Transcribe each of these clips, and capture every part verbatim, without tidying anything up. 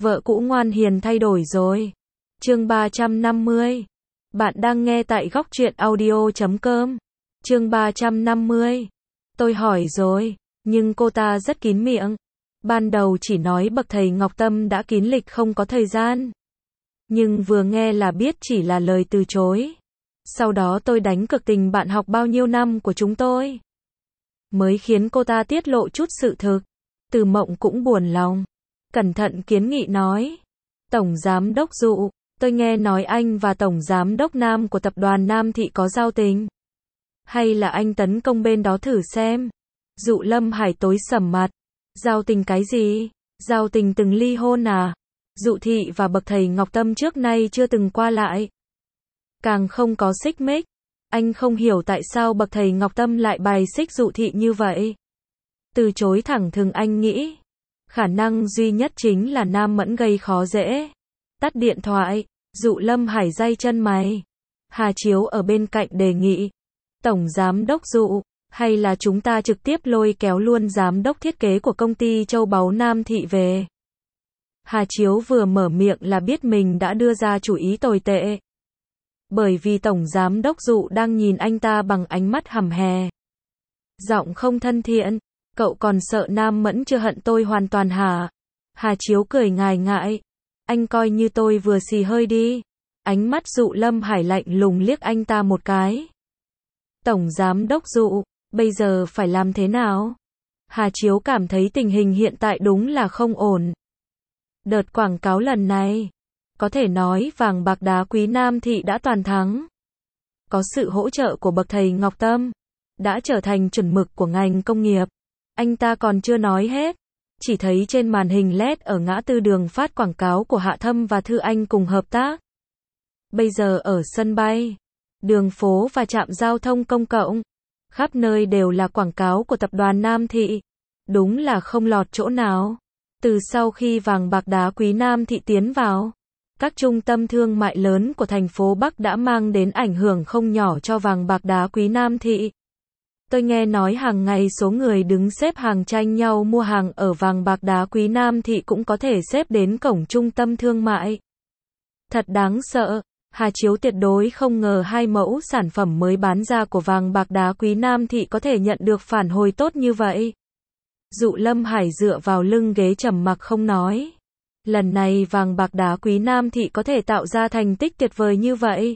Vợ cũ ngoan hiền thay đổi rồi. Chương ba trăm năm mươi. Bạn đang nghe tại góc truyện audio chấm com. Chương ba trăm năm mươi. Tôi hỏi rồi, nhưng cô ta rất kín miệng. Ban đầu chỉ nói bậc thầy Ngọc Tâm đã kín lịch không có thời gian. Nhưng vừa nghe là biết chỉ là lời từ chối. Sau đó tôi đánh cược tình bạn học bao nhiêu năm của chúng tôi. Mới khiến cô ta tiết lộ chút sự thực. Từ Mộng cũng buồn lòng. Cẩn thận kiến nghị nói. Tổng Giám đốc Dụ, tôi nghe nói anh và Tổng Giám đốc Nam của tập đoàn Nam Thị có giao tình. Hay là anh tấn công bên đó thử xem. Dụ Lâm Hải tối sầm mặt. Giao tình cái gì? Giao tình từng ly hôn à? Dụ Thị và bậc thầy Ngọc Tâm trước nay chưa từng qua lại. Càng không có xích mích. Anh không hiểu tại sao bậc thầy Ngọc Tâm lại bài xích Dụ Thị như vậy. Từ chối thẳng thừng anh nghĩ. Khả năng duy nhất chính là Nam Mẫn gây khó dễ. Tắt điện thoại, Dụ Lâm Hải day chân mày. Hà Chiếu ở bên cạnh đề nghị. Tổng Giám đốc Dụ, hay là chúng ta trực tiếp lôi kéo luôn Giám đốc thiết kế của công ty Châu Báu Nam Thị về. Hà Chiếu vừa mở miệng là biết mình đã đưa ra chủ ý tồi tệ. Bởi vì Tổng Giám đốc Dụ đang nhìn anh ta bằng ánh mắt hầm hè. Giọng không thân thiện. Cậu còn sợ Nam Mẫn chưa hận tôi hoàn toàn hả? Hà Chiếu cười ngại ngại. Anh coi như tôi vừa xì hơi đi. Ánh mắt Dụ Lâm Hải lạnh lùng liếc anh ta một cái. Tổng Giám đốc Dụ, bây giờ phải làm thế nào? Hà Chiếu cảm thấy tình hình hiện tại đúng là không ổn. Đợt quảng cáo lần này, có thể nói vàng bạc đá quý Nam Thị đã toàn thắng. Có sự hỗ trợ của bậc thầy Ngọc Tâm, đã trở thành chuẩn mực của ngành công nghiệp. Anh ta còn chưa nói hết, chỉ thấy trên màn hình led ở ngã tư đường phát quảng cáo của Hạ Thâm và Thư Anh cùng hợp tác. Bây giờ ở sân bay, đường phố và trạm giao thông công cộng, khắp nơi đều là quảng cáo của tập đoàn Nam Thị. Đúng là không lọt chỗ nào. Từ sau khi vàng bạc đá quý Nam Thị tiến vào, các trung tâm thương mại lớn của thành phố Bắc đã mang đến ảnh hưởng không nhỏ cho vàng bạc đá quý Nam Thị. Tôi nghe nói hàng ngày số người đứng xếp hàng tranh nhau mua hàng ở vàng bạc đá quý Nam Thị cũng có thể xếp đến cổng trung tâm thương mại. Thật đáng sợ. Hà Chiếu tuyệt đối không ngờ hai mẫu sản phẩm mới bán ra của vàng bạc đá quý Nam Thị có thể nhận được phản hồi tốt như vậy. Dụ Lâm Hải dựa vào lưng ghế trầm mặc không nói. Lần này vàng bạc đá quý Nam Thị có thể tạo ra thành tích tuyệt vời như vậy.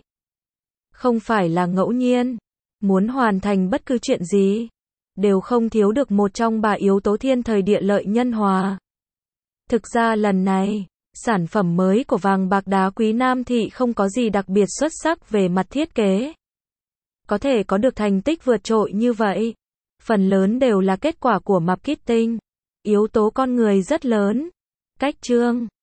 Không phải là ngẫu nhiên. Muốn hoàn thành bất cứ chuyện gì, đều không thiếu được một trong ba yếu tố thiên thời địa lợi nhân hòa. Thực ra lần này, sản phẩm mới của vàng bạc đá quý Nam Thị không có gì đặc biệt xuất sắc về mặt thiết kế. Có thể có được thành tích vượt trội như vậy, phần lớn đều là kết quả của marketing. Yếu tố con người rất lớn. Cách trương,